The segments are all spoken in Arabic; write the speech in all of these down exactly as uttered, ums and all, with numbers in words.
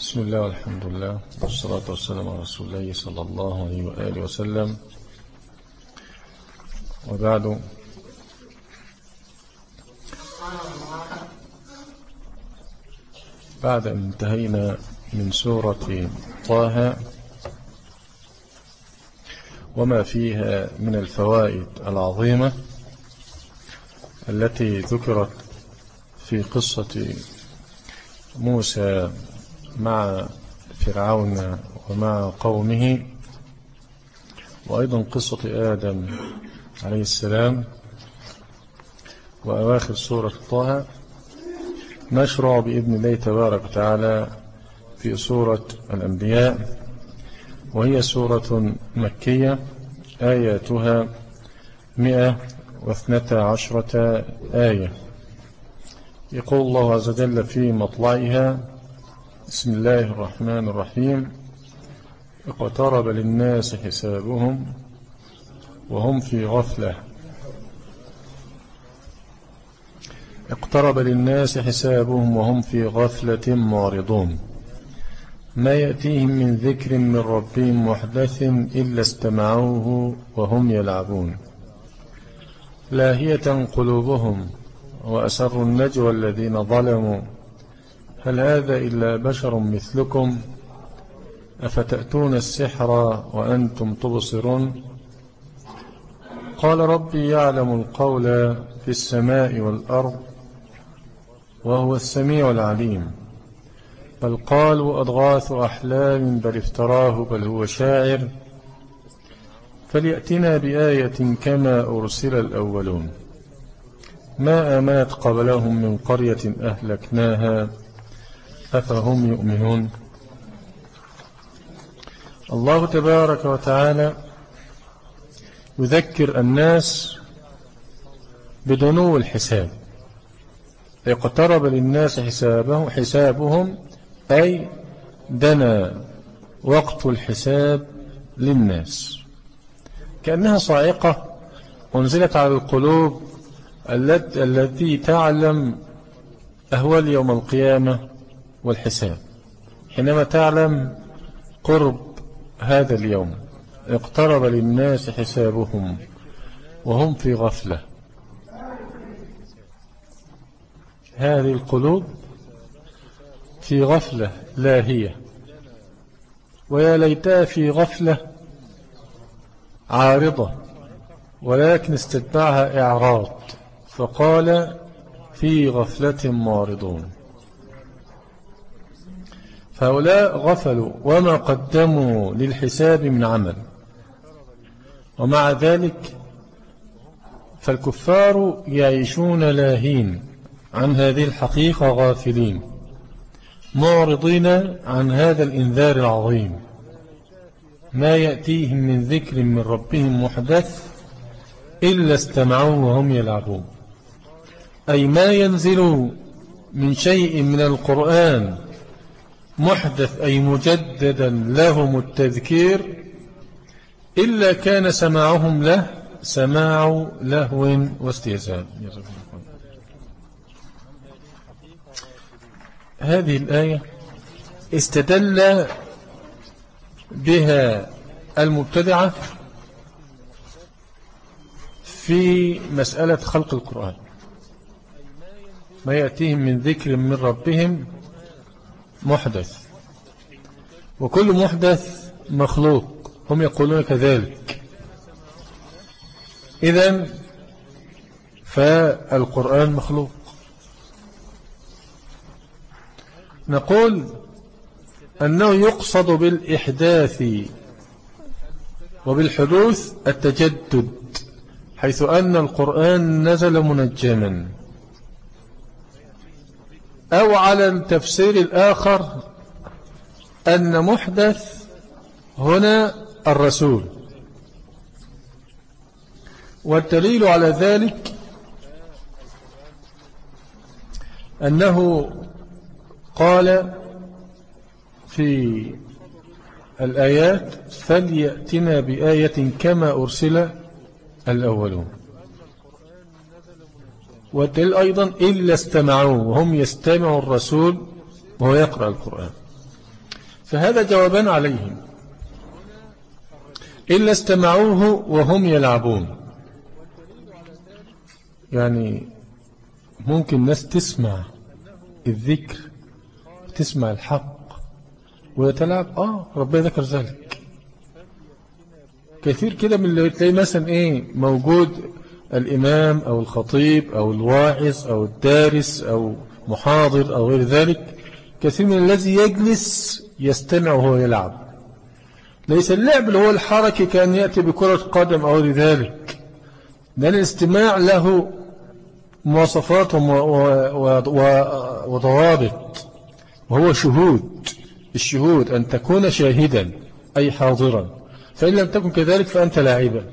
بسم الله والحمد لله والصلاة والسلام على رسول الله صلى الله عليه وآله وسلم. وبعد، بعد أن انتهينا من سورة طه وما فيها من الفوائد العظيمة التي ذكرت في قصة موسى مع فرعون ومع قومه، وأيضا قصة آدم عليه السلام وأواخر سورة طه، نشرع بإذن الله تبارك وتعالى في سورة الأنبياء، وهي سورة مكية آياتها مئة واثنتا عشرة آية. يقول الله عز وجل في مطلعها: بسم الله الرحمن الرحيم. اقترب للناس حسابهم وهم في غفلة اقترب للناس حسابهم وهم في غفلة معرضون ما يأتيهم من ذكر من ربهم محدث إلا استمعوه وهم يلعبون لاهية قلوبهم وأسروا النجوى الذين ظلموا هل هذا إلا بشر مثلكم أفتأتون السحر وأنتم تبصرون قال ربي يعلم القول في السماء والأرض وهو السميع العليم بل قالوا أضغاث أحلام بل افتراه بل هو شاعر فليأتنا بآية كما أرسل الأولون ما آمنت قبلهم من قرية أهلكناها أفهم يؤمنون. الله تبارك وتعالى يذكر الناس بدنو الحساب. اقترب للناس حسابهم, حسابهم أي دنا وقت الحساب للناس، كأنها صاعقة أنزلت على القلوب التي تعلم أهوال يوم القيامة والحساب، حينما تعلم قرب هذا اليوم. اقترب للناس حسابهم وهم في غفلة. هذه القلوب في غفلة لاهية، ويا ليتها في غفلة عارضة، ولكن استتبعها إعراض فقال في غفلة معرضون. فهؤلاء غفلوا وما قدموا للحساب من عمل، ومع ذلك فالكفار يعيشون لاهين عن هذه الحقيقة، غافلين معرضين عن هذا الإنذار العظيم. ما يأتيهم من ذكر من ربهم محدث إلا استمعوه وهم يلعبون، أي ما ينزل من شيء من القرآن محدث أي مجددا لهم التذكير إلا كان سماعهم له سماع لهو واستهزاء. هذه الآية استدل بها المبتدعة في مسألة خلق القرآن. ما يأتيهم من ذكر من ربهم محدث، وكل محدث مخلوق، هم يقولون كذلك. إذن فالقرآن مخلوق. نقول أنه يقصد بالإحداث وبالحدوث التجدد، حيث أن القرآن نزل منجما، أو على التفسير الآخر أن محدث هنا الرسول. والدليل على ذلك أنه قال في الآيات فليأتنا بآية كما أرسل الأولون، والدليل أيضا إلا استمعوا وهم يستمعوا الرسول وهو يقرأ القرآن. فهذا جوابان عليهم. إلا استمعوه وهم يلعبون، يعني ممكن ناس تسمع الذكر تسمع الحق ويتلعب. آه ربنا ذكر ذلك كثير كده، من اللي تلاقي مثلا إيه موجود الإمام أو الخطيب أو الواعظ أو الدارس أو محاضر أو غير ذلك، كثير من الذي يجلس يستمع وهو يلعب. ليس اللعب اللي هو الحركة كان يأتي بكرة قدم أو غير ذلك، ده الاستماع له مواصفات وضوابط، وهو شهود. الشهود أن تكون شاهدا أي حاضرا، فإن لم تكن كذلك فأنت لاعبا.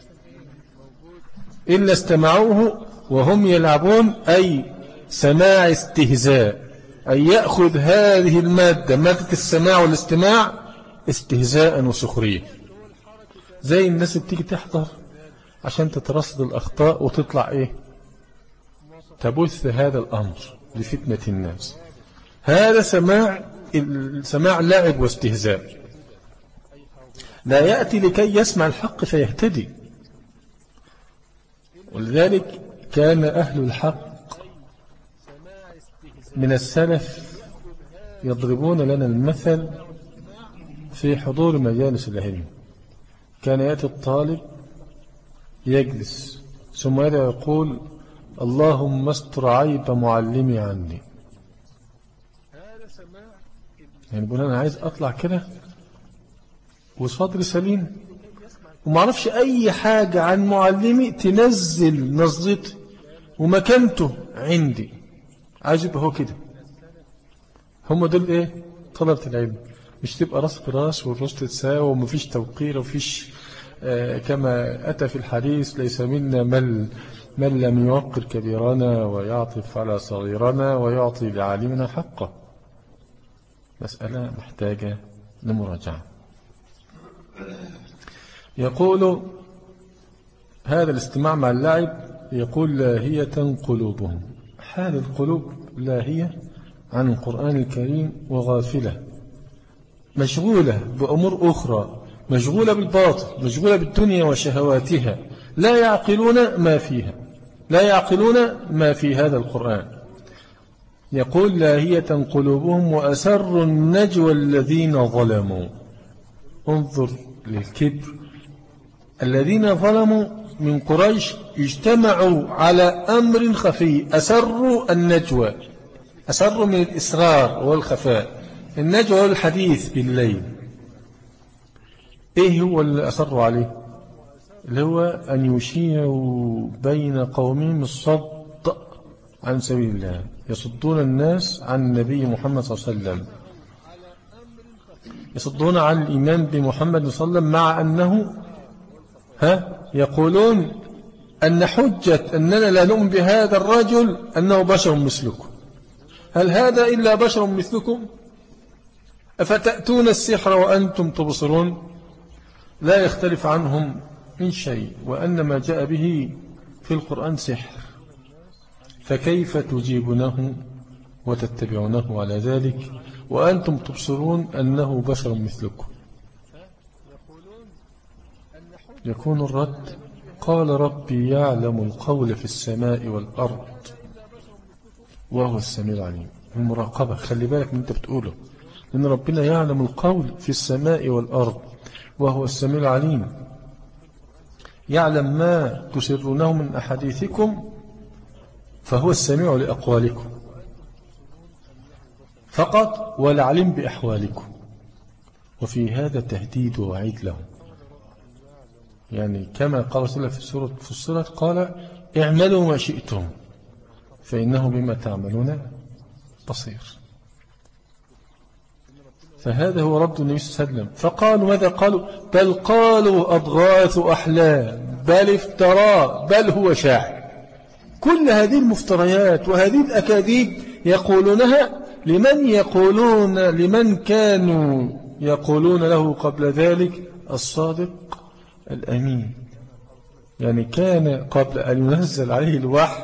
إلا استمعوه وهم يلعبون أي سماع استهزاء، أي يأخذ هذه المادة مادة السماع والاستماع استهزاء وسخرية، زي الناس اللي بتيجي تحضر عشان تترصد الأخطاء وتطلع إيه تبث هذا الأمر لفتنة الناس. هذا سماع سماع لعب واستهزاء، لا يأتي لكي يسمع الحق فيهتدي. ولذلك كان أهل الحق من السلف يضربون لنا المثل في حضور مجالس العلم. كان يأتي الطالب يجلس ثم يدعو يقول اللهم استر عيب معلمي عني. يعني يقول أنا عايز أطلع كده وصدري سليم وما أعرفش أي حاجة عن معلمي تنزل نظرتي ومكانته عندي، عايز يبقى هو كده. هم دول إيه طلبة العلم، مش تبقى راس براس والراس تتساوى ومفيش توقير ومفيش آه كما أتى في الحديث ليس منا من من لم يوقر كبيرنا ويعطف على صغيرنا ويعطي لعالمنا حقه. مسألة محتاجة لمراجعة. يقول هذا الاستماع مع اللعب، يقول لاهية قلوبهم، حال القلوب لاهية عن القرآن الكريم وغافلة، مشغولة بأمور أخرى، مشغولة بالباطل، مشغولة بالدنيا وشهواتها، لا يعقلون ما فيها، لا يعقلون ما في هذا القرآن. يقول لاهية قلوبهم وأسروا النجوى الذين ظلموا. انظر للكبر، الذين ظلموا من قريش اجتمعوا على أمر خفي، أسروا النجوى، أسروا من الإسرار والخفاء. النجوى هو الحديث بالليل. إيه هو اللي أسروا عليه؟ اللي هو أن يشيعوا بين قومهم الصد عن سبيل الله، يصدون الناس عن النبي محمد صلى الله عليه وسلم، يصدون عن الإيمان بمحمد صلى الله عليه وسلم، مع أنه ها يقولون أن حجة أننا لا نؤمن بهذا الرجل أنه بشر مثلكم. هل هذا إلا بشر مثلكم؟ أفتأتون السحر وأنتم تبصرون؟ لا يختلف عنهم من شيء، وأن ما جاء به في القرآن سحر، فكيف تجيبونه وتتبعونه على ذلك وأنتم تبصرون أنه بشر مثلكم؟ يكون الرد قال ربي يعلم القول في السماء والأرض وهو السميع العليم. المراقبة، خلي بالك من أنت بتقوله، لأن ربنا يعلم القول في السماء والأرض وهو السميع العليم، يعلم ما تسرونه من أحاديثكم فهو السميع لأقوالكم فقط والعلم بأحوالكم. وفي هذا تهديد ووعيد لهم، يعني كما قال صلى الله في سورة فصلت قال اعملوا ما شئتم فإنه بما تعملون بصير. فهذا هو رد النبي صلى الله عليه وسلم. فقالوا ماذا قالوا؟ بل قالوا أضغاث أحلام، بل افترى، بل هو شاعر. كل هذه المفتريات وهذه الأكاذيب يقولونها لمن يقولون لمن كانوا يقولون له قبل ذلك الصادق الأمين. يعني كان قبل أن ينزل عليه الوحي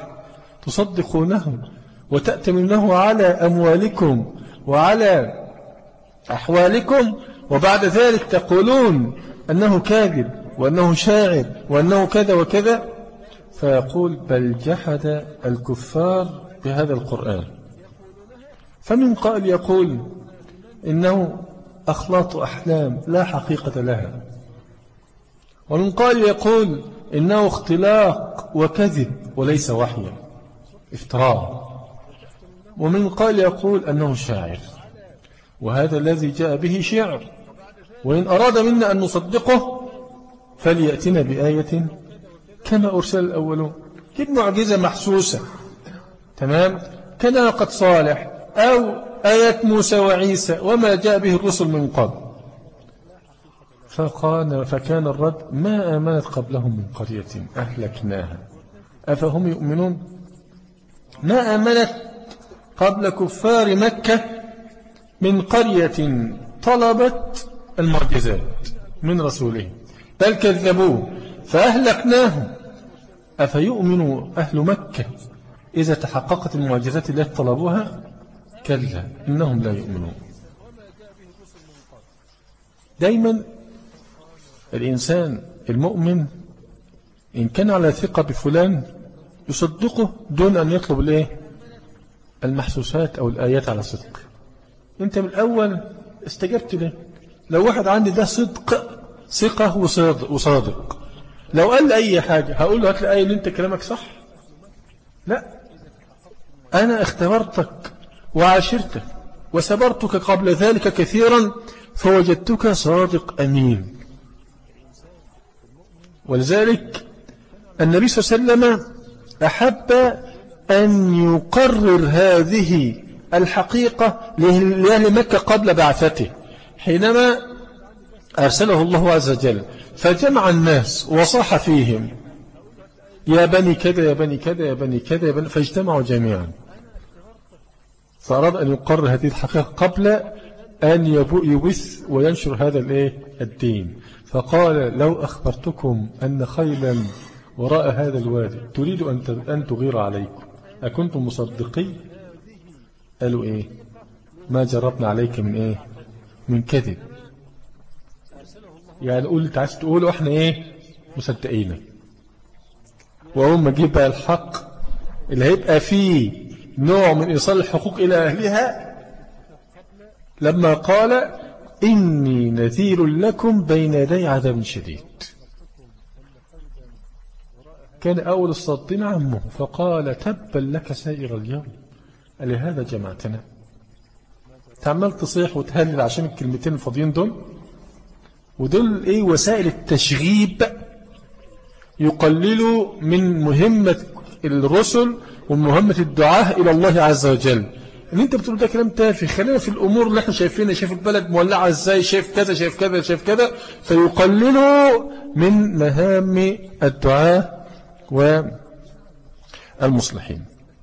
تصدقونه وتأتمنه على أموالكم وعلى أحوالكم وبعد ذلك تقولون أنه كاذب وأنه شاعر وأنه كذا وكذا. فيقول بل جحد الكفار بهذا القرآن. فمن قائل يقول إنه أخلاط أحلام لا حقيقة لها، ومن قائل يقول إنه اختلاق وكذب وليس وحيا افتراء، ومن قائل يقول أنه شاعر، وهذا الذي جاء به شعر، وإن أراد منا أن نصدقه فليأتنا بآية كما أرسل الأولون، كد معجزة محسوسة تمام كناقة صالح أو آيات موسى وعيسى وما جاء به الرسل من قبل. فقال فكان الرد ما آمنت قبلهم من قرية أهلكناها أفهم يؤمنون. ما آمنت قبل كفار مكة من قرية طلبت المعجزات من رسوله بل كذبوه فأهلكناهم أفيؤمن أهل مكة إذا تحققت المعجزات التي طلبوها؟ كلا إنهم لا يؤمنون. دايما الإنسان المؤمن إن كان على ثقة بفلان يصدقه دون أن يطلب الإيه؟ المحسوسات أو الآيات على صدق. أنت من الأول استجبت له. لو واحد عندي ده صدق ثقة وصادق، لو قال لي أي حاجة هقول له هات لي آية اللي أنت كلامك صح؟ لا، أنا اختبرتك وعاشرتك وسبرتك قبل ذلك كثيرا فوجدتك صادق أمين. ولذلك النبي صلى الله عليه وسلم أحب أن يقرر هذه الحقيقة لأهل مكة قبل بعثته حينما أرسله الله عز وجل فجمع الناس وصاح فيهم يا بني كذا يا بني كذا يا بني كذا يا بني، فاجتمعوا جميعا. فأراد أن يقرر هذه الحقيقة قبل أن يبث وينشر هذا الدين. فقال لو أخبرتكم أن خيلا وراء هذا الوادي تريد أن تغير عليكم أكنتم مصدقين؟ قالوا إيه؟ ما جربنا عليك من إيه؟ من كذب. يعني قلت عايز تقولوا إحنا إيه؟ مصدقين. وهم ما جيب بقى الحق اللي هيبقى فيه نوع من إيصال الحقوق إلى أهلها لما قال إني نذير لكم بين يدي عذاب شديد. كان أول الصادين عمه فقال تبا لك سائر اليوم ألهذا جمعتنا؟ تعمل تصيح وتهلل عشان الكلمتين الفاضيين دول، ودول إيه وسائل التشغيب يقللوا من مهمة الرسل ومهمة الدعاء إلى الله عز وجل. ان انت بتقول ده كلام تافه، خلينا في الامور اللي احنا شايفينها، شايف البلد مولعه ازاي، شايف كذا شايف كذا شايف كذا، فيقللوا من مهام الدعاء والمصلحين.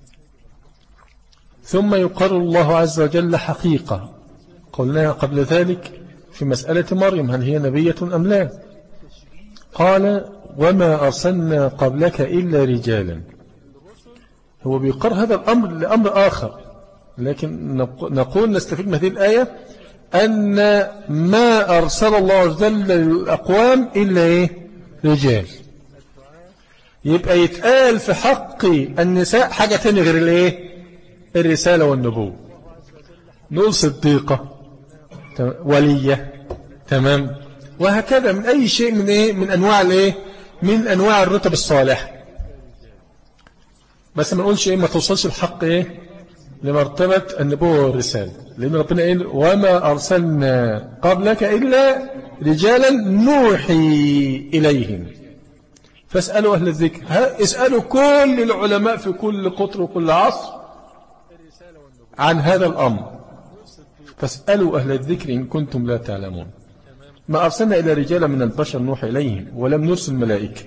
ثم يقرر الله عز وجل حقيقة قلناها قبل ذلك في مسألة مريم هل هي نبية أم لا. قال وما أرسلنا قبلك إلا رجالا. هو بيقر هذا الأمر لأمر آخر، لكن نقول نستفيد من هذه الآية أن ما أرسل الله عز وجل للأقوام إلا إيه؟ رجال. يبقى يتقال في حق النساء حاجة تانية غير الإيه؟ الرسالة والنبوة. نقول صديقة ولية تمام، وهكذا من أي شيء من إيه؟ من أنواع الإيه؟ من أنواع الرتب الصالحة. بس ما نقولش إيه؟ ما توصلش الحق إيه؟ لمرتبة النبوة والرسالة، لأن ربنا قال وما أرسلنا قبلك إلا رجالا نوحي إليهم فاسألوا أهل الذكر. اسألوا كل العلماء في كل قطر وكل عصر عن هذا الأمر، فاسألوا أهل الذكر إن كنتم لا تعلمون. ما أرسلنا إلى رجالا من البشر نوحي إليهم ولم نرسل ملائكة،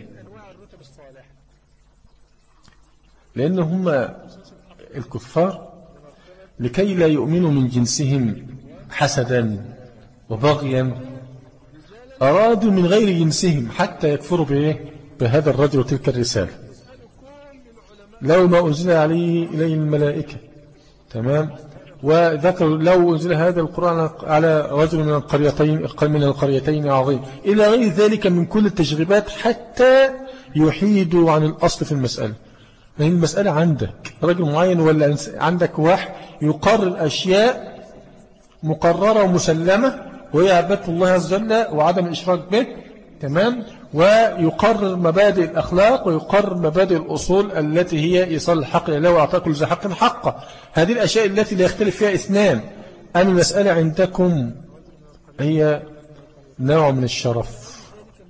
لأن هم الكفار لكي لا يؤمنوا من جنسهم حسدا وبغيا أرادوا من غير جنسهم حتى يكفروا بإيه؟ بهذا الرجل وتلك الرسالة. لو ما أنزل عليه إليه الملائكة تمام وذكر لو أنزل هذا القرآن على رجل من القريتين من القريتين عظيم إلى غير ذلك من كل التجربات حتى يحيدوا عن الأصل في المسألة. لأن المسألة عندك رجل معين ولا عندك واحد يقرر أشياء مقررة ومسلمة وهي عبادة الله عز وجل وعدم الإشراك به، تمام، ويقرر مبادئ الأخلاق ويقرر مبادئ الأصول التي هي إيصال الحق إلى الله وأعطاء كل ذي حق حقه. هذه الأشياء التي لا يختلف فيها اثنان. أما المسألة عندكم هي نوع من الشرف.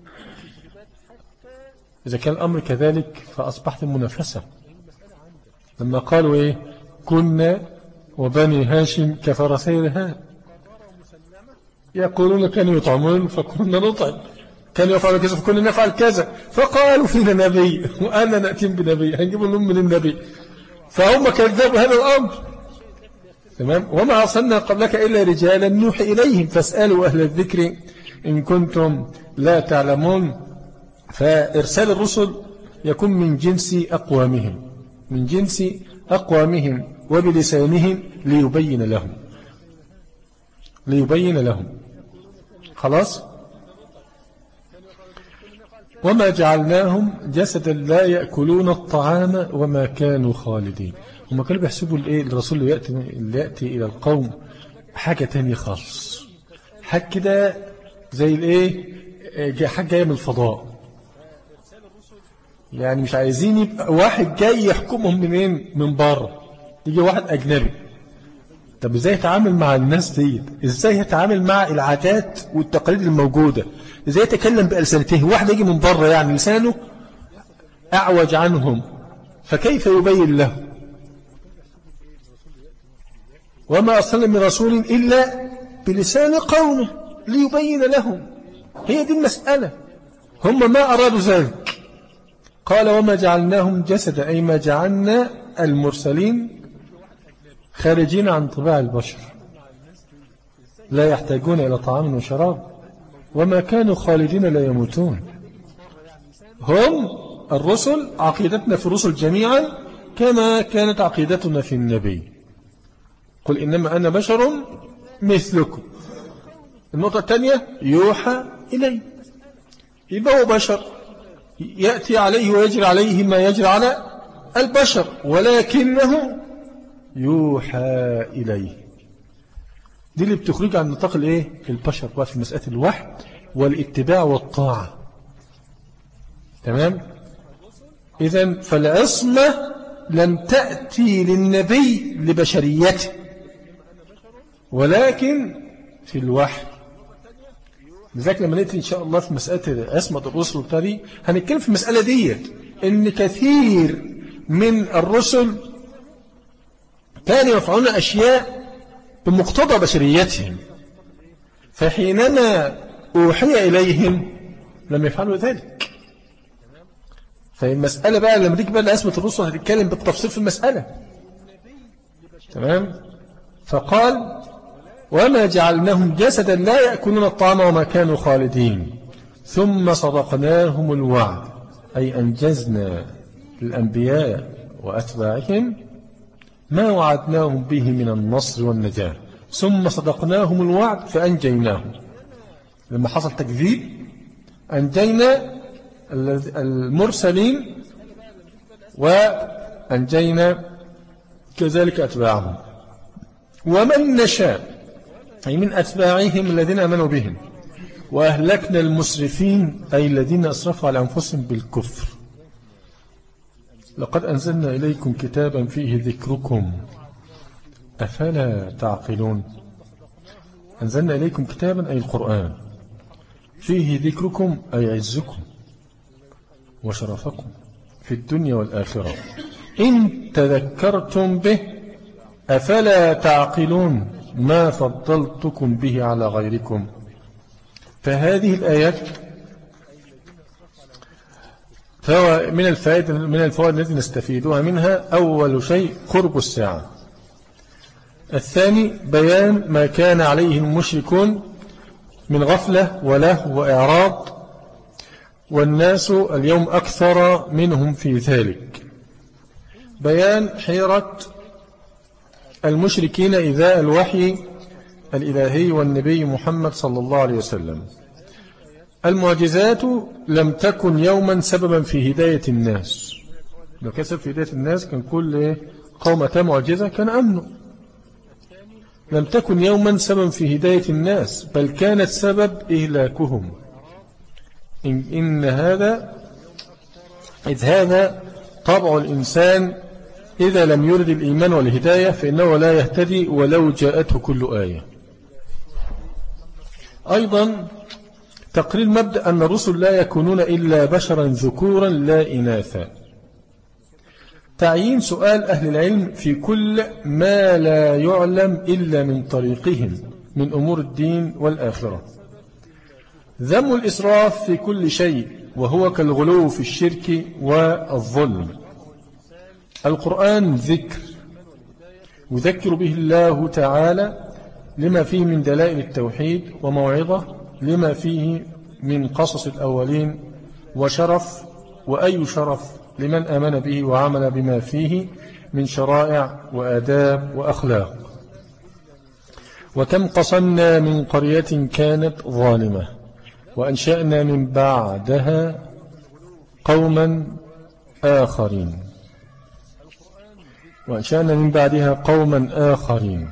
إذا كان الأمر كذلك فأصبحت المنافسة. لما قالوا إيه كنا وبني هاشم كفرسي رهان، يقولون كانوا يطعمون فكنا نطعم، كانوا يفعلوا كذا فكنا نفعل كذا، فقالوا فينا نبي وأنا نأتي بنبي هنجيب لهم من النبي، فهم كذبوا هذا الأمر، تمام. وما أرسلنا قبلك إلا رجالا نوحي إليهم فاسألوا أهل الذكر إن كنتم لا تعلمون. فإرسال الرسل يكون من جنس أقوامهم، من جنس أقوامهم وبلسانهم ليبين لهم، ليبين لهم خلاص. وما جعلناهم جسدا لا يأكلون الطعام وما كانوا خالدين. هم كانوا بيحسبوا الايه الرسول اللي يأتي, اللي يأتي إلى القوم حاجة تانية خالص، حاجة كده زي الايه حاجة جاية من الفضاء، يعني مش عايزين يبقى واحد جاي يحكمهم منين من بره، يجي واحد أجنبي. طب ازاي يتعامل مع الناس دي؟ ازاي يتعامل مع العادات والتقاليد الموجودة؟ ازاي يتكلم بألسنته؟ واحد يجي من بره يعني لسانه أعوج عنهم، فكيف يبين له؟ وما أرسلنا من رسول إلا بلسان قومه ليبين لهم. هي دي المسألة، هم ما أرادوا ذلك. قال وما جعلناهم جسدا أي ما جعلنا المرسلين خارجين عن طباع البشر، لا يحتاجون إلى طعام وشراب، وما كانوا خالدين لا يموتون. هم الرسل عقيدتنا في الرسل جميعا كما كانت عقيدتنا في النبي، قل إنما أنا بشر مثلكم. النقطة الثانية يوحى إليه، يبقى هو بشر يأتي عليه ويجري عليه ما يجري على البشر، ولكنه يوحى إليه. دي اللي بتخرج عن نطاق الايه البشر بقى في مسألة الوحي والاتباع والطاعة، تمام. إذن فالعصمة لم تأتي للنبي لبشريته، ولكن في الوحي. لذلك لما نأتي إن شاء الله في مسألة عصمة الرسل والتالي هنتكلم في المسألة دي، إن كثير من الرسل كانوا يفعلون أشياء بمقتضى بشريتهم، فحينما أوحي إليهم لم يفعلوا ذلك. فالمسألة بقى لما نيجي بقى لأسمة الرسل هنتكلم بالتفصيل في المسألة، تمام. فقال وما جعلناهم جسدا لا يأكلون الطعام وما كانوا خالدين ثم صدقناهم الوعد، أي أنجزنا الأنبياء وأتباعهم ما وعدناهم به من النصر والنجاة، ثم صدقناهم الوعد فأنجيناهم. لما حصل تكذيب أنجينا المرسلين وأنجينا كذلك أتباعهم. ومن نشاء أي من أتباعهم الذين أمنوا بهم، وأهلكنا المسرفين أي الذين أسرفوا على أنفسهم بالكفر. لقد أنزلنا إليكم كتابا فيه ذكركم أفلا تعقلون. أنزلنا إليكم كتابا أي القرآن فيه ذكركم أي عزكم وشرفكم في الدنيا والآخرة، إن تذكرتم به أفلا تعقلون ما فضلتكم به على غيركم. فهذه الآيات من الفائدة من الفوائد التي نستفيدها منها أول شيء قرب الساعة، الثاني بيان ما كان عليه المشركون من غفلة ولهو وإعراض، والناس اليوم أكثر منهم في ذلك، بيان حيرة المشركين إذاء الوحي الإلهي والنبي محمد صلى الله عليه وسلم. المعجزات لم تكن يوما سببا في هداية الناس. لو كان سبب في هداية الناس كان كل قوم أتى معجزة كان أمنوا. لم تكن يوما سببا في هداية الناس، بل كانت سبب إهلاكهم. إن, إن هذا إذ هذا طبع الإنسان إذا لم يرد الإيمان والهداية فإنه لا يهتدي ولو جاءته كل آية. أيضا تقرير مبدأ أن الرسل لا يكونون إلا بشرا ذكورا لا إناثا. تعيين سؤال أهل العلم في كل ما لا يعلم إلا من طريقهم من أمور الدين والآخرة. ذم الإسراف في كل شيء وهو كالغلو في الشرك والظلم. القرآن ذكر يذكر به الله تعالى لما فيه من دلائل التوحيد وموعظة لما فيه من قصص الأولين وشرف، وأي شرف لمن آمن به وعمل بما فيه من شرائع وآداب وأخلاق. وكم قصمنا من قرية كانت ظالمة وأنشأنا من بعدها قوما آخرين وأنشأنا من بعدها قوما آخرين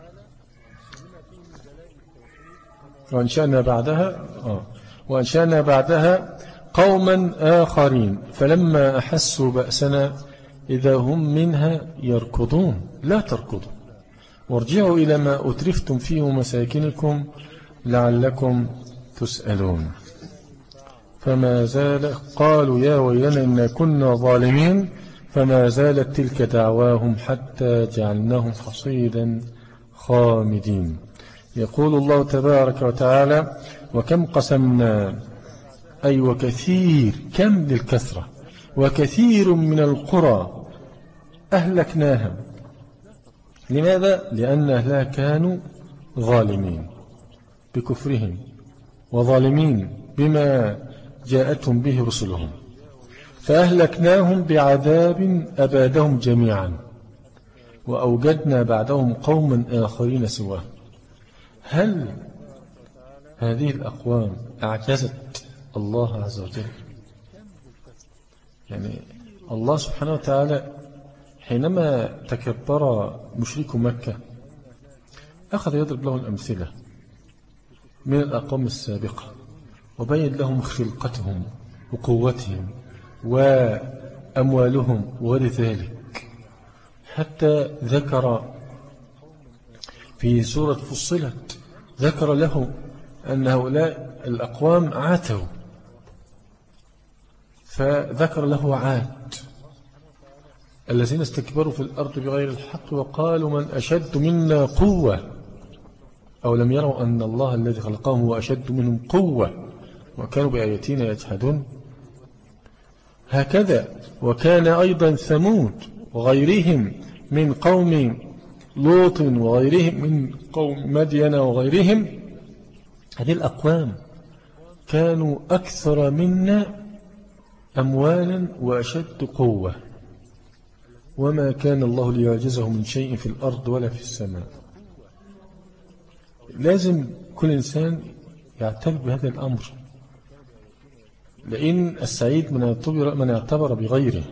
وأنشأنا بعدها آه وأنشأنا بعدها قوما آخرين فلما أحسوا بأسنا إذا هم منها يركضون. لا تركضوا وارجعوا إلى ما أترفتم فيه مساكنكم لعلكم تسألون. فما زال قالوا يا ويلنا إنا كنا ظالمين فما زالت تلك دعواهم حتى جعلناهم حصيدا خامدين. يقول الله تبارك وتعالى وكم قسمنا أي وكثير، كم للكثرة، وكثير من القرى أهلكناها. لماذا؟ لأن أهلها كانوا ظالمين بكفرهم وظالمين بما جاءتهم به رسلهم، فأهلكناهم بعذاب أبادهم جميعا وأوجدنا بعدهم قوما آخرين سواه. هل هذه الأقوام أعجزت الله عز وجل؟ يعني الله سبحانه وتعالى حينما تكبر مشرك مكة أخذ يضرب لهم الأمثلة من الأقوام السابقة وبين لهم خلقتهم وقوتهم وأموالهم ولذلك حتى ذكر في سورة فصلت ذكر له أن هؤلاء الأقوام عاتوا، فذكر له عاد الذين استكبروا في الأرض بغير الحق وقالوا من أشد منا قوة أو لم يروا أن الله الذي خلقهم هو أشد منهم قوة وكانوا بآياتنا يجحدون. هكذا وكان أيضا ثمود وغيرهم من قوم لوط وغيرهم من قوم مدين وغيرهم. هذه الأقوام كانوا أكثر منا أموالا وأشد قوة وما كان الله ليعجزه من شيء في الأرض ولا في السماء. لازم كل إنسان يعتبر بهذا الأمر، لأن السعيد من يعتبر, من يعتبر بغيره.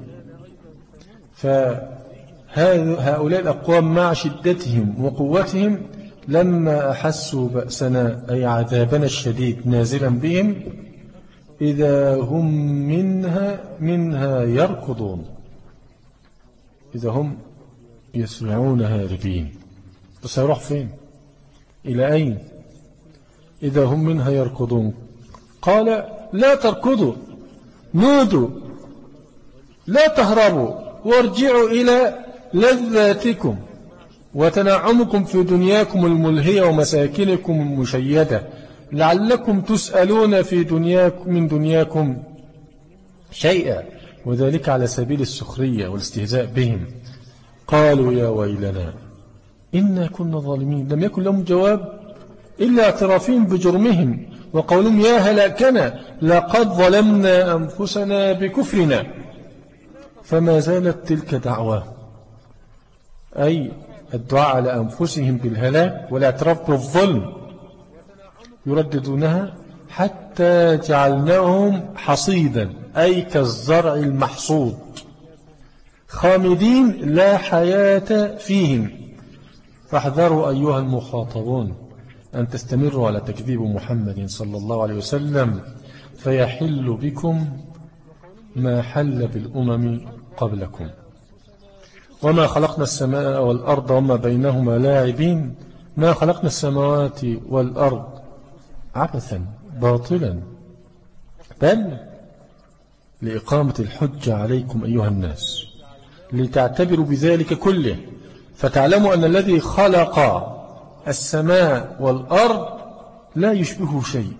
فهؤلاء الأقوام مع شدتهم وقوتهم لما أحسوا بأسنا أي عذابنا الشديد نازلا بهم إذا هم منها منها يركضون، إذا هم يسرعون هاربين. بس هيروح فين؟ إلى أين؟ إذا هم منها يركضون. قال لا تركضوا نودوا لا تهربوا وارجعوا إلى لذاتكم وتنعمكم في دنياكم الملهية ومساكنكم المشيدة لعلكم تسألون في دنياكم من دنياكم شيئا، وذلك على سبيل السخرية والاستهزاء بهم. قالوا يا ويلنا إنا كنا ظالمين. لم يكن لهم جواب إلا اعترافهم بجرمهم وقولهم يا هلاكنا لقد ظلمنا أنفسنا بكفرنا. فما زالت تلك دعوة أي الدعاء على أنفسهم بالهلاك والاعتراف بالظلم يرددونها حتى جعلناهم حصيدا أي كالزرع المحصود خامدين لا حياة فيهم. فاحذروا أيها المخاطبون أن تستمروا على تكذيب محمد صلى الله عليه وسلم فيحل بكم ما حل بالأمم قبلكم. وما خلقنا السماء والأرض وما بينهما لاعبين. ما خلقنا السماوات والأرض عبثا باطلا بل لإقامة الحجة عليكم أيها الناس لتعتبروا بذلك كله فتعلموا أن الذي خلق السماء والأرض لا يشبهه شيء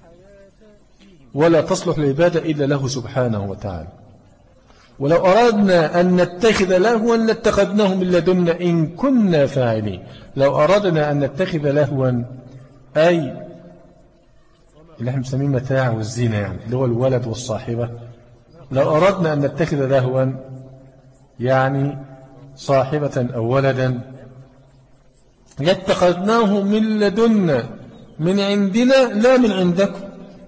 ولا تصلح العبادة إلا له سبحانه وتعالى. ولو أردنا أن نتخذ لهوا لاتخذناه من لدنا إن كنا فاعلين. لو أردنا أن نتخذ لهوا أي اللي احنا مسميه متاع والزينة يعني اللي هو الولد والصاحبة. لو أردنا أن نتخذ لهوا يعني صاحبة أو ولدا لاتخذناه من لدنا من عندنا لا من عندكم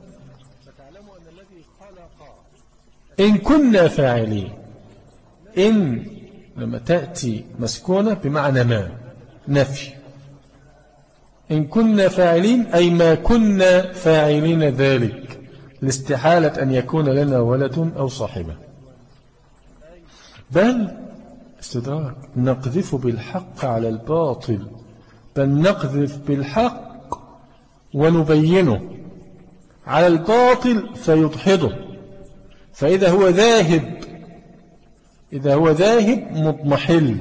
إن كنا فاعلين. إن لما تأتي مسكونة بمعنى ما نفي. إن كنا فاعلين أي ما كنا فاعلين ذلك لاستحالة أن يكون لنا ولد أو صاحبة بل استدراك نقذف بالحق على الباطل بل نقذف بالحق ونبينه على الباطل فيدحضه فإذا هو ذاهب إذا هو ذاهب مضمحل.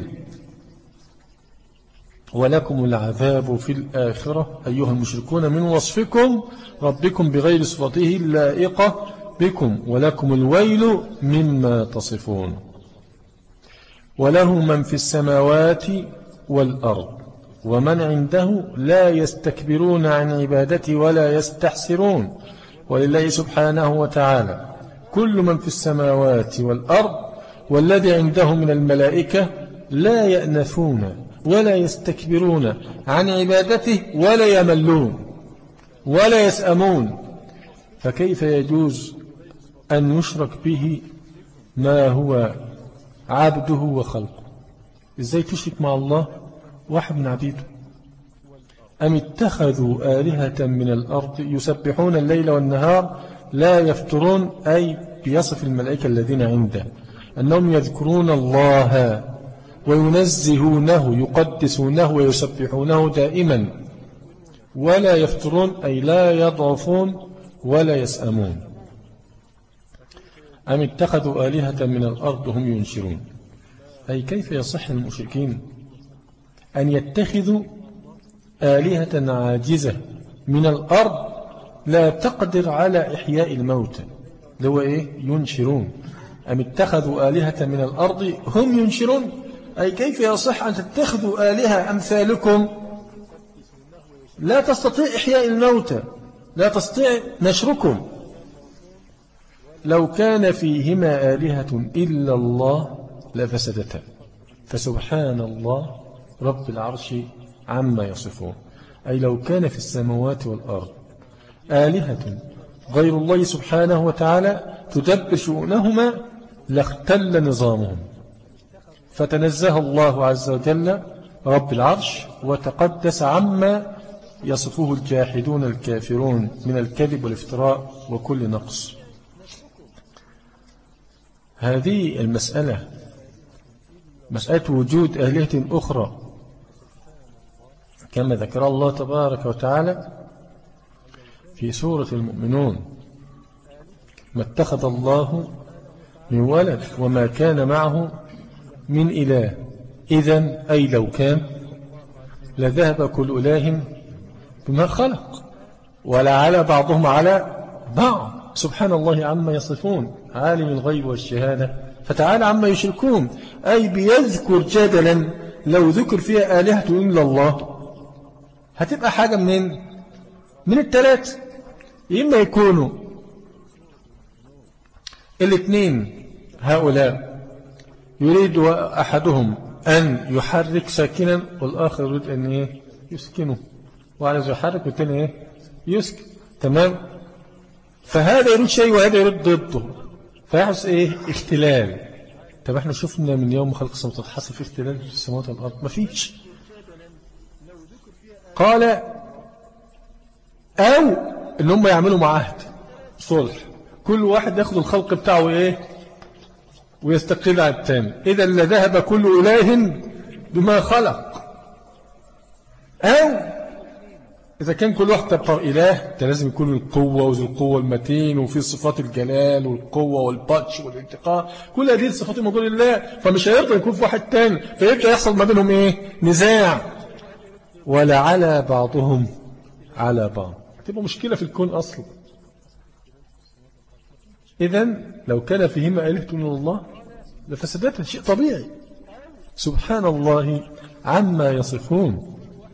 ولكم العذاب في الآخرة أيها المشركون من وصفكم ربكم بغير صفته اللائقة بكم ولكم الويل مما تصفون. وله من في السماوات والأرض ومن عنده لا يستكبرون عن عبادته ولا يستحسرون. ولله سبحانه وتعالى كل من في السماوات والأرض والذي عنده من الملائكة لا يأنفون ولا يستكبرون عن عبادته ولا يملون ولا يسأمون. فكيف يجوز أن يشرك به ما هو عبده وخلقه؟ إزاي تشرك مع الله واحد من عبيده؟ أم اتخذوا آلهة من الأرض يسبحون الليل والنهار لا يفترون أي بيصف الملائكة الذين عنده أنهم يذكرون الله وينزهونه يقدسونه ويسبحونه دائما ولا يفترون أي لا يضعفون ولا يسأمون. أم اتخذوا آلهة من الأرض هم ينشرون أي كيف يصح المشركين أن يتخذوا آلهة عاجزة من الأرض لا تقدر على إحياء الموتى لو إيه ينشرون. أم اتخذوا آلهة من الأرض هم ينشرون أي كيف يصح أن تتخذوا آلهة أمثالكم لا تستطيع إحياء الموتى لا تستطيع نشركم. لو كان فيهما آلهة إلا الله لفسدتا فسبحان الله رب العرش عما يصفون. أي لو كان في السماوات والأرض آلهة غير الله سبحانه وتعالى تدبر شؤونهما لاختل نظامهم. فتنزه الله عز وجل رب العرش وتقدس عما يصفه الجاحدون الكافرون من الكذب والافتراء وكل نقص. هذه المسألة مسألة وجود آلهة أخرى كما ذكر الله تبارك وتعالى في سورة المؤمنون ما اتخذ الله من ولد وما كان معه من إله إذن أي لو كان لذهب كل إله بما خلق ولعلى بعضهم على بعض سبحان الله عما يصفون عالم الغيب والشهادة فتعالى عما يشركون. أي بيذكر جدلا لو ذكر فيها آلهة إلا الله هتبقى حاجة من من الثلاث إما يكونوا الاثنين هؤلاء يريد أحدهم أن يحرك ساكنا والآخر يريد أن إيه يسكنه، وعايز يحرك والتاني إيه يسكن. تمام. فهذا يريد شيء وهذا يريد ضده، فيحدث إيه اختلال. طب احنا شفنا من يوم خلق السماوات حصل في اختلال في السماوات والأرض؟ ما فيش. قال أو إن هم يعملوا معاهد صلح، كل واحد ياخد الخلق بتاعه إيه ويستقل على الثاني، إذا لذهب كل إله بما خلق. أو إذا كان كل واحد تبقى إله ده لازم يكون القوة وذو القوة المتين وفي صفات الجلال والقوة والبطش والانتقام، كل هذه الصفات موجودة لله، فمش هيرضى يكون في واحد تاني، فيبدأ يحصل ما بينهم إيه نزاع، ولا على بعضهم على بعض، تبقى مشكلة في الكون أصلا. إذن لو كان فيهما آلهة من الله لفسدتها، شيء طبيعي. سبحان الله عما يصفون،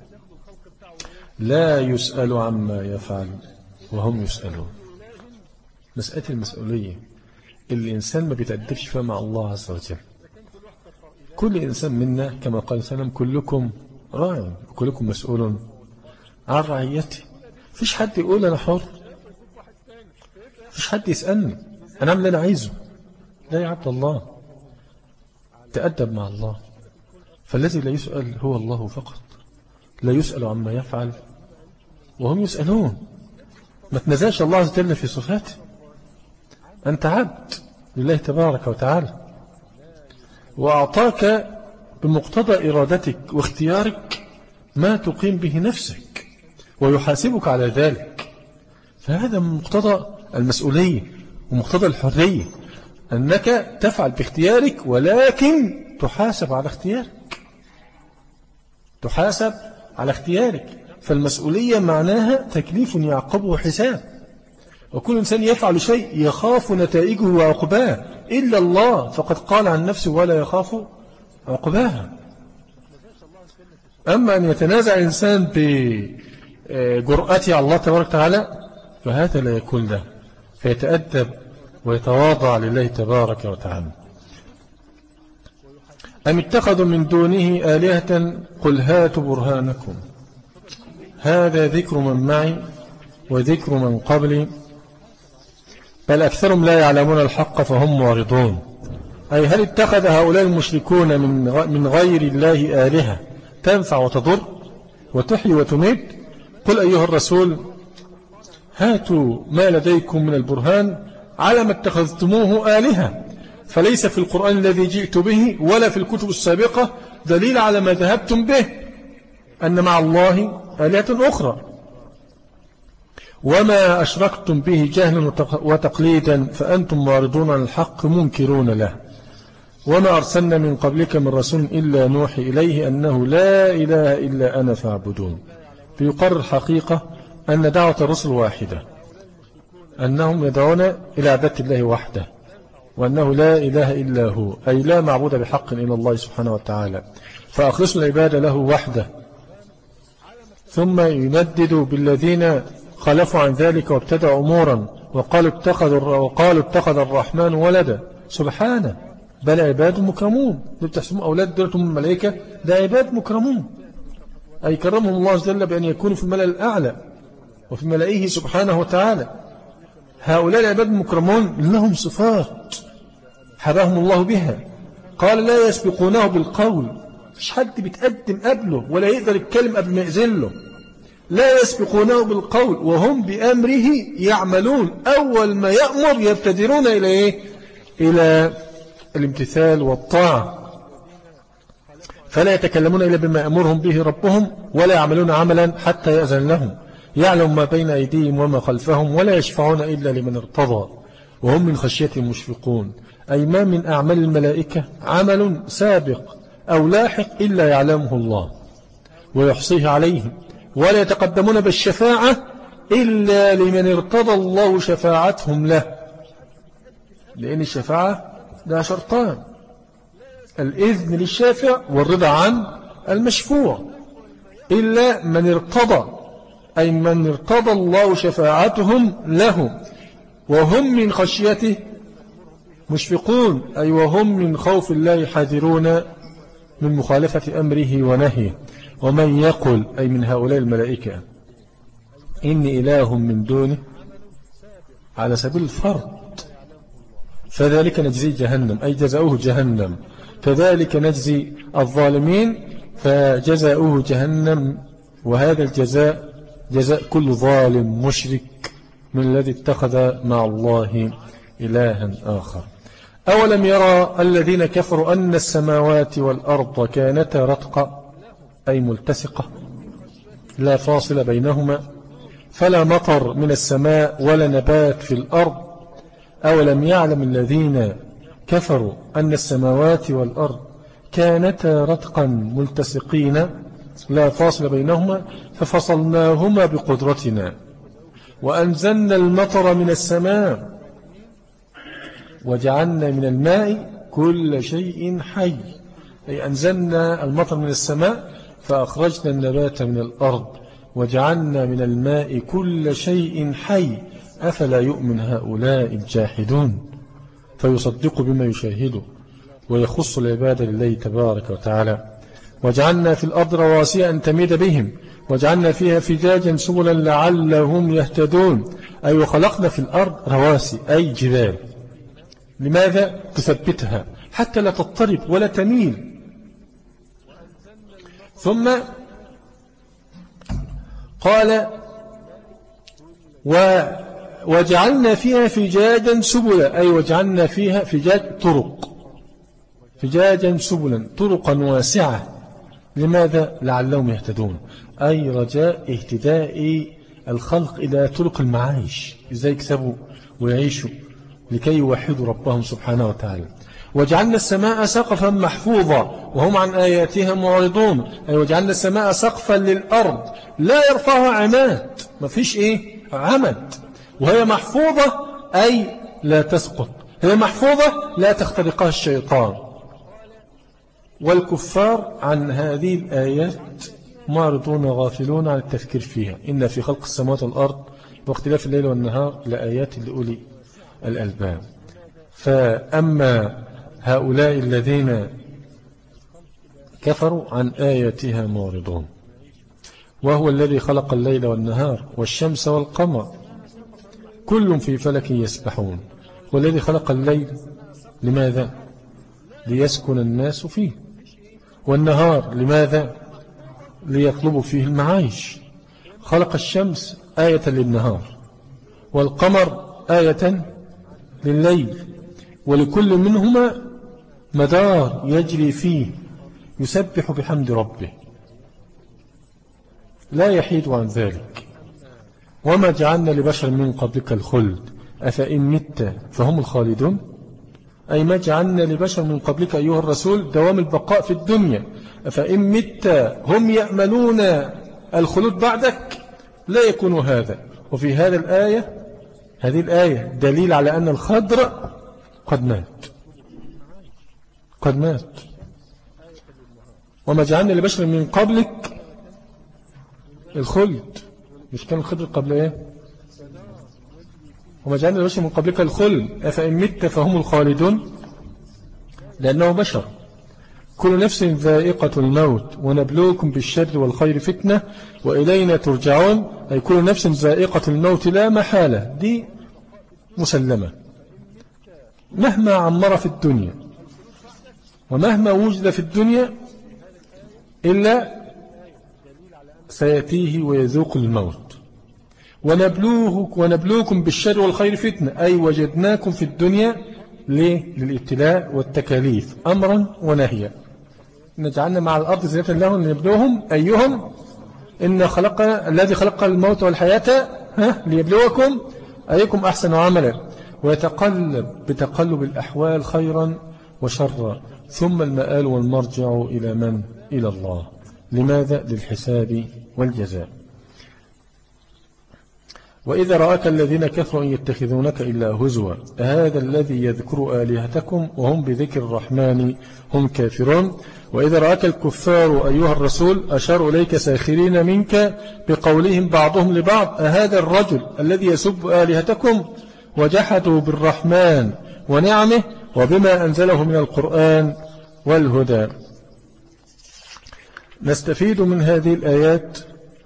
لا يسأل عما يفعل وهم يسألون. مسألة المسؤولية اللي الإنسان ما بيتأدبش فيها مع الله عز وجل. كل إنسان منا كما قال سلام كلكم راع وكلكم مسؤول عن رعيته. فيش حد يقول أنا حر، فيش حد يسألني أنا أعمل اللي أنا عايزه. لا يا عبد الله، تأدب مع الله. فالذي لا يسأل هو الله فقط، لا يسأل عما يفعل وهم يسألون. ما تنزاش الله عز وجل في صفاته، أنت عبد لله تبارك وتعالى، وأعطاك بمقتضى إرادتك واختيارك ما تقيم به نفسك ويحاسبك على ذلك. فهذا من مقتضى المسؤولية ومقتضى الحرية، أنك تفعل باختيارك ولكن تحاسب على اختيارك، تحاسب على اختيارك. فالمسؤولية معناها تكليف يعقبه حساب، وكل إنسان يفعل شيء يخاف نتائجه وعقباه إلا الله، فقد قال عن نفسه ولا يخاف عقباها. أما أن يتنازع الإنسان بجرأته على الله تبارك وتعالى فهذا لا يكون له، فيتأدب ويتواضع لله تبارك وتعالى. أم اتخذوا من دونه آلهة قل هاتوا برهانكم هذا ذكر من معي وذكر من قبلي بل أكثرهم لا يعلمون الحق فهم معرضون. أي هل اتخذ هؤلاء المشركون من غير الله آلهة تنفع وتضر وتحيي وتميت؟ قل أيها الرسول هاتوا ما لديكم من البرهان على ما اتخذتموه آلهة، فليس في القرآن الذي جئت به ولا في الكتب السابقة دليل على ما ذهبتم به أن مع الله آلهة أخرى، وما أشركتم به جهلا وتقليدا فأنتم معرضون عن الحق منكرون له، وما أرسلنا من قبلك من رسول إلا نوحي إليه أنه لا إله إلا أنا فاعبدون. فيقرر حقيقة أن دعوة الرسل واحدة، أنهم يدعون إلى عبادة الله وحده، وأنه لا إله إلا هو، أي لا معبود بحق إلا الله سبحانه وتعالى، فأخلصوا العبادة له وحده. ثم يندد بالذين خلفوا عن ذلك وابتدعوا أمورا وقالوا اتخذ وقالوا اتخذ الرحمن ولدا. سبحانه، بل عباد مكرمون. دول تحسبهم أولاد دولتهم الملائكة، ده عباد مكرمون، أي كرمهم الله عز وجل بأن يكونوا في الملأ الأعلى وفي ملائه سبحانه وتعالى. هؤلاء العباد المكرمون لهم صفات حباهم الله بها. قال لا يسبقونه بالقول، مش حد بيتقدم قبله ولا يقدر يتكلم قبل ما يأذن له. لا يسبقونه بالقول وهم بأمره يعملون. أول ما يأمر يبتدرون إلى إيه؟ إلى الامتثال والطاعة، فلا يتكلمون إلا بما أمرهم به ربهم ولا يعملون عملا حتى يأذن لهم. يعلم ما بين أيديهم وما خلفهم ولا يشفعون إلا لمن ارتضى وهم من خشيتهم مشفقون. أي ما من أعمال الملائكة عمل سابق أو لاحق إلا يعلمه الله ويحصيه عليهم، ولا يتقدمون بالشفاعة إلا لمن ارتضى الله شفاعتهم له، لأن الشفاعة ده شرطان: الإذن للشافع والرضا عن المشفوع. إلا من ارتضى، أي من ارتضى الله شفاعتهم له وهم من خشيته مشفقون، أي وهم من خوف الله حذرون من مخالفة أمره ونهيه. ومن يقل أي من هؤلاء الملائكة إني إله من دونه على سبيل الفرض فذلك نجزي جهنم أي جزاؤه جهنم. كذلك نجزي الظالمين فجزاؤه جهنم. وهذا الجزاء جزاء كل ظالم مشرك من الذي اتخذ مع الله إلها آخر. أولم يرى الذين كفروا أن السماوات والأرض كانتا رتقا أي ملتصقة لا فاصل بينهما فلا مطر من السماء ولا نبات في الأرض. أولم يعلم الذين كفروا أن السماوات والأرض كانتا رتقا ملتصقين لا فاصل بينهما ففصلناهما بقدرتنا وأنزلنا المطر من السماء وجعلنا من الماء كل شيء حي أي أنزلنا المطر من السماء فأخرجنا النبات من الأرض وجعلنا من الماء كل شيء حي أفلا يؤمن هؤلاء الجاحدون فيصدقوا بما يشاهدوا ويخص العباد لله تبارك وتعالى. وجعلنا في الأرض رواسي أن تميد بهم وجعلنا فيها فجاجا سبلا لعلهم يهتدون أي وخلقنا في الأرض رواسي أي جبال. لماذا؟ تثبتها حتى لا تضطرب ولا تميل. ثم قال وجعلنا فيها فجاجا سبلا أي وجعلنا فيها فجاج طرق فجاجا سبلا طرقا واسعة. لماذا؟ لعلهم يهتدون أي رجاء اهتداء الخلق إلى طرق المعايش إزاي يكسبوا ويعيشوا لكي يوحدوا ربهم سبحانه وتعالى. وجعلنا السماء سقفا محفوظا وهم عن آياتها معرضون أي وجعلنا السماء سقفا للأرض لا يرفعها عماد ما فيش إيه عمد وهي محفوظة أي لا تسقط هي محفوظة لا تخترقها الشيطان. والكفار عن هذه الآيات معرضون غافلون عن التفكير فيها. إن في خلق السماوات والأرض واختلاف الليل والنهار لآيات لأولي الألباب. فأما هؤلاء الذين كفروا عن آياتها معرضون وهو الذي خلق الليل والنهار والشمس والقمر كل في فلك يسبحون. والذي خلق الليل لماذا؟ ليسكن الناس فيه والنهار لماذا؟ ليطلبوا فيه المعايش. خلق الشمس آية للنهار والقمر آية لليل ولكل منهما مدار يجري فيه يسبح بحمد ربه لا يحيد عن ذلك. وما جعلنا لبشر من قبلك الخلد أفإن مت فهم الخالدون أي ما جعلنا لبشر من قبلك أيها الرسول دوام البقاء في الدنيا. أفإن مت هم يأملون الخلود بعدك لا يكون هذا. وفي هذا الآية هذه الآية دليل على أن الخضر قد مات قد مات. وما جعلنا لبشر من قبلك الخلد مش كان الخضر قبل إيه؟ وما جعلنا لبشر من قبلك الخلد أفإن مت فهم الخالدون لأنه بشر. كل نفس ذائقة الموت ونبلوكم بالشر والخير فتنة وإلينا ترجعون أي كل نفس ذائقة الموت لا محالة دي مسلمة مهما عمر في الدنيا ومهما وجد في الدنيا إلا سيأتيه ويذوق الموت. ونبلوه ونبلوكم بالشر والخير فتنة أي وجدناكم في الدنيا ليه؟ للابتلاء والتكاليف أمرا ونهيا. نجعلنا مع الأرض زينة لهم لنبلوهم أيهم إن خلق الذي خلق الموت والحياة ها ليبلوكم أيكم أحسن عملا ويتقلب بتقلب الأحوال خيرا وشرا ثم المآل والمرجع إلى من؟ إلى الله. لماذا؟ للحساب والجزاء. وإذا رأك الذين كفروا أن يتخذونك إلا هزوا هذا الذي يذكر آلهتكم وهم بذكر الرحمن هم كافرون. وإذا رأك الكفار أيها الرسول أشاروا إليك ساخرين منك بقولهم بعضهم لبعض هذا الرجل الذي يسب آلهتكم وجحدوا بالرحمن ونعمه وبما أنزله من القرآن والهدى. نستفيد من هذه الآيات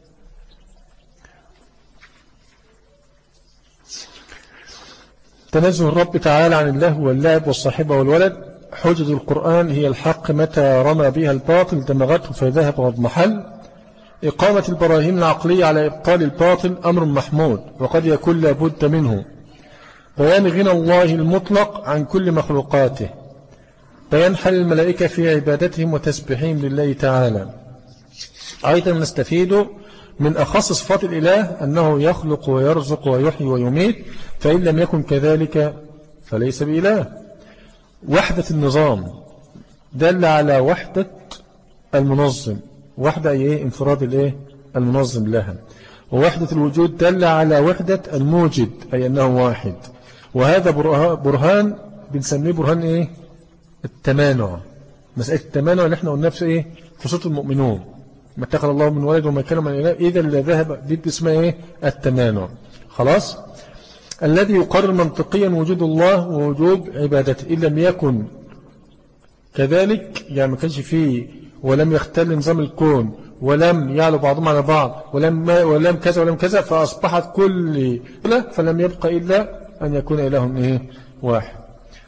تنزه الرب تعالى عن اللهو واللعب والصاحبة والولد. حجج القرآن هي الحق، متى رمى بها الباطل دمغته فذهب واضمحل. إقامة البراهين العقلية على إبطال الباطل أمر محمود وقد يكون لابد منه. بيان غنى الله المطلق عن كل مخلوقاته. بيان حال الملائكة في عبادتهم وتسبيحهم لله تعالى. أيضا نستفيد من أخص صفات الإله أنه يخلق ويرزق ويحيي ويميت، فإن لم يكن كذلك فليس بإله. وحدة النظام دل على وحدة المنظم، وحدة أي انفراد الإيه المنظم لها. ووحدة الوجود دل على وحدة الموجد أي أنه واحد. وهذا برهان بنسميه برهان إيه التمانع. مسألة التمانع اللي احنا قلنا في إيه في سورة المؤمنون، ما اتخذ الله من ولد وما كان من إله، إذا اللي ذهب دي اسمها إيه التمانع. خلاص. الذي يقرر منطقيا وجود الله ووجود عبادته. إن لم يكن كذلك يعني ما كانش فيه ولم يختل نظام الكون ولم يعلو بعضهم على بعض ولم, ولم كذا ولم كذا فأصبحت كل إله، فلم يبقى إلا أن يكون إله إيه واحد.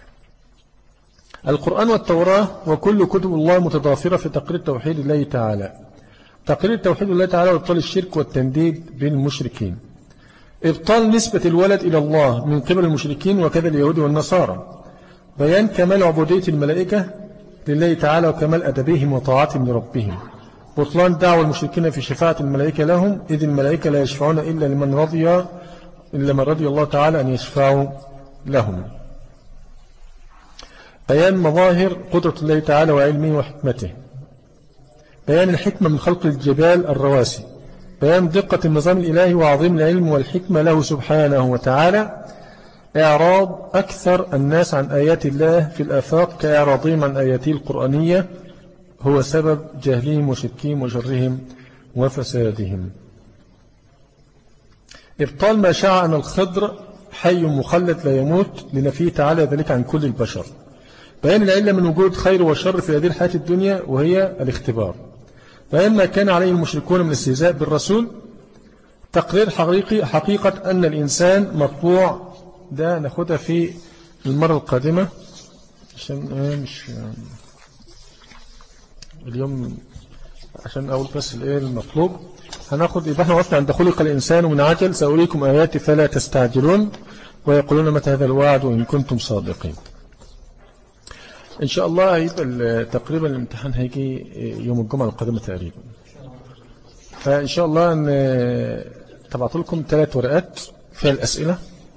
القرآن والتوراة وكل كتب الله متضافرة في تقرير توحيد الله تعالى. تقرير توحيد الله تعالى وإبطال الشرك والتنديد بين المشركين. إبطال نسبة الولد إلى الله من قبل المشركين وكذا اليهود والنصارى. بيان كمال عبودية الملائكة لله تعالى وكمال أدبهم وطاعتهم لربهم. بطلان دعوة المشركين في شفاعة الملائكة لهم، إذ الملائكة لا يشفعون إلا لمن رضي إلا من رضي الله تعالى أن يشفعوا لهم. بيان مظاهر قدرة الله تعالى وعلمه وحكمته. بيان الحكمة من خلق الجبال الرواسي. بيان دقة النظام الإلهي وعظيم العلم والحكمة له سبحانه وتعالى. إعراض أكثر الناس عن آيات الله في الآفاق كإعراضهم عن آياته القرآنية هو سبب جهلهم وشركهم وشرهم وفسادهم. إبطال ما شاع أن الخضر حي مخلد لا يموت لنفيه تعالى ذلك عن كل البشر. بيان العلة من وجود خير وشر في هذه الحياة الدنيا وهي الاختبار. بيان ما كان عليه المشركون من الاستهزاء بالرسول. تقرير حقيقي حقيقة أن الإنسان مطبوع، ده ناخدها في المرة القادمة عشان مش اليوم عشان أقول بس الإيه المطلوب. هناخد يبقى احنا وقفنا عند خلق الإنسان من عجل سأريكم آياتي فلا تستعجلون ويقولون متى هذا الوعد وإن كنتم صادقين. إن شاء الله هيبقى تقريبا الامتحان هيجي يوم الجمعة القادمة تقريبا. فإن شاء الله أن تبعت لكم ثلاث ورقات فيها الأسئلة.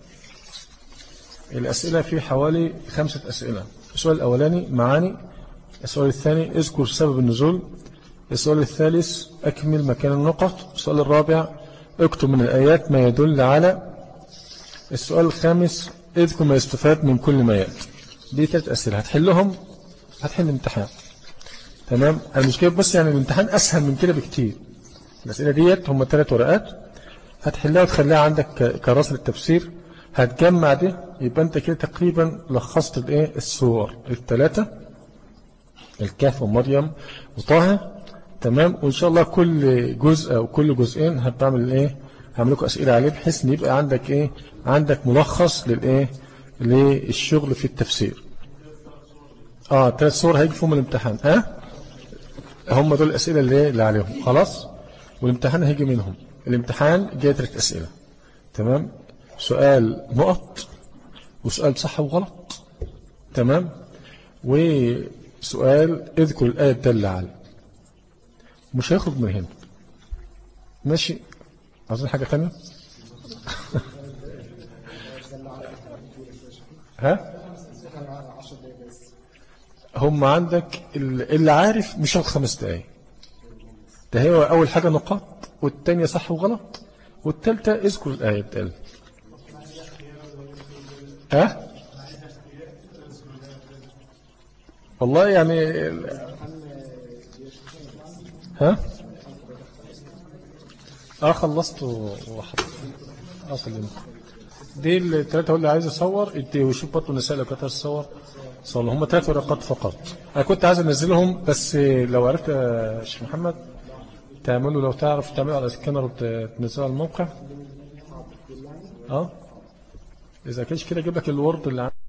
الأسئلة في حوالي خمسة أسئلة. السؤال الأولاني معاني. السؤال الثاني اذكر سبب النزول. السؤال الثالث أكمل مكان النقط. السؤال الرابع اكتب من الآيات ما يدل على. السؤال الخامس اذكر ما يستفاد من كل ما يأتي. دي ثلاث أسئلة هتحلهم هتحل الامتحان. تمام. المشكلة بس يعني الامتحان أسهل من كده بكتير. الأسئلة ديت هم ثلاث ورقات هتحلها وتخليها عندك كراسة التفسير. هتجمع ده يبقى انت كده تقريبا لخصت الايه السور الثلاثة الكهف ومريم وطه. تمام. وان شاء الله كل جزء او كل جزئين هتعمل ايه هعمل لكم اسئله عليه بحيث ان يبقى عندك ايه عندك ملخص للايه للشغل في التفسير. اه ثلاث صور هيجي فيهم الامتحان. ها هم دول الاسئله اللي, اللي عليهم خلاص. والامتحان هيجي منهم. الامتحان جاي ثلاث اسئله. تمام. سؤال نقط وسؤال صح وغلط. تمام. وسؤال اذكر الآية الدالة على. مش هيخرج من هنا. ماشي. عاوزين حاجة تانية. ها هم عندك اللي عارف مش هياخد خمس دقايق. ده هي أول حاجة نقاط والتانية صح وغلط والتالتة اذكر الآية الدالة. ها والله يعني ها اه خلصت وحط اه سلمت. دي الثلاثة هو اللي عايز يصور ادي ويشوف برضه النساء لو كانت عايز تصور صور هم ثلاث ورقات فقط. انا كنت عايز انزلهم بس لو عرفت يا شيخ محمد تعملوا لو تعرف تعملوا على سكانر وتنزلوا على الموقع. اه اذا كانش كده اجيب لك الورد اللي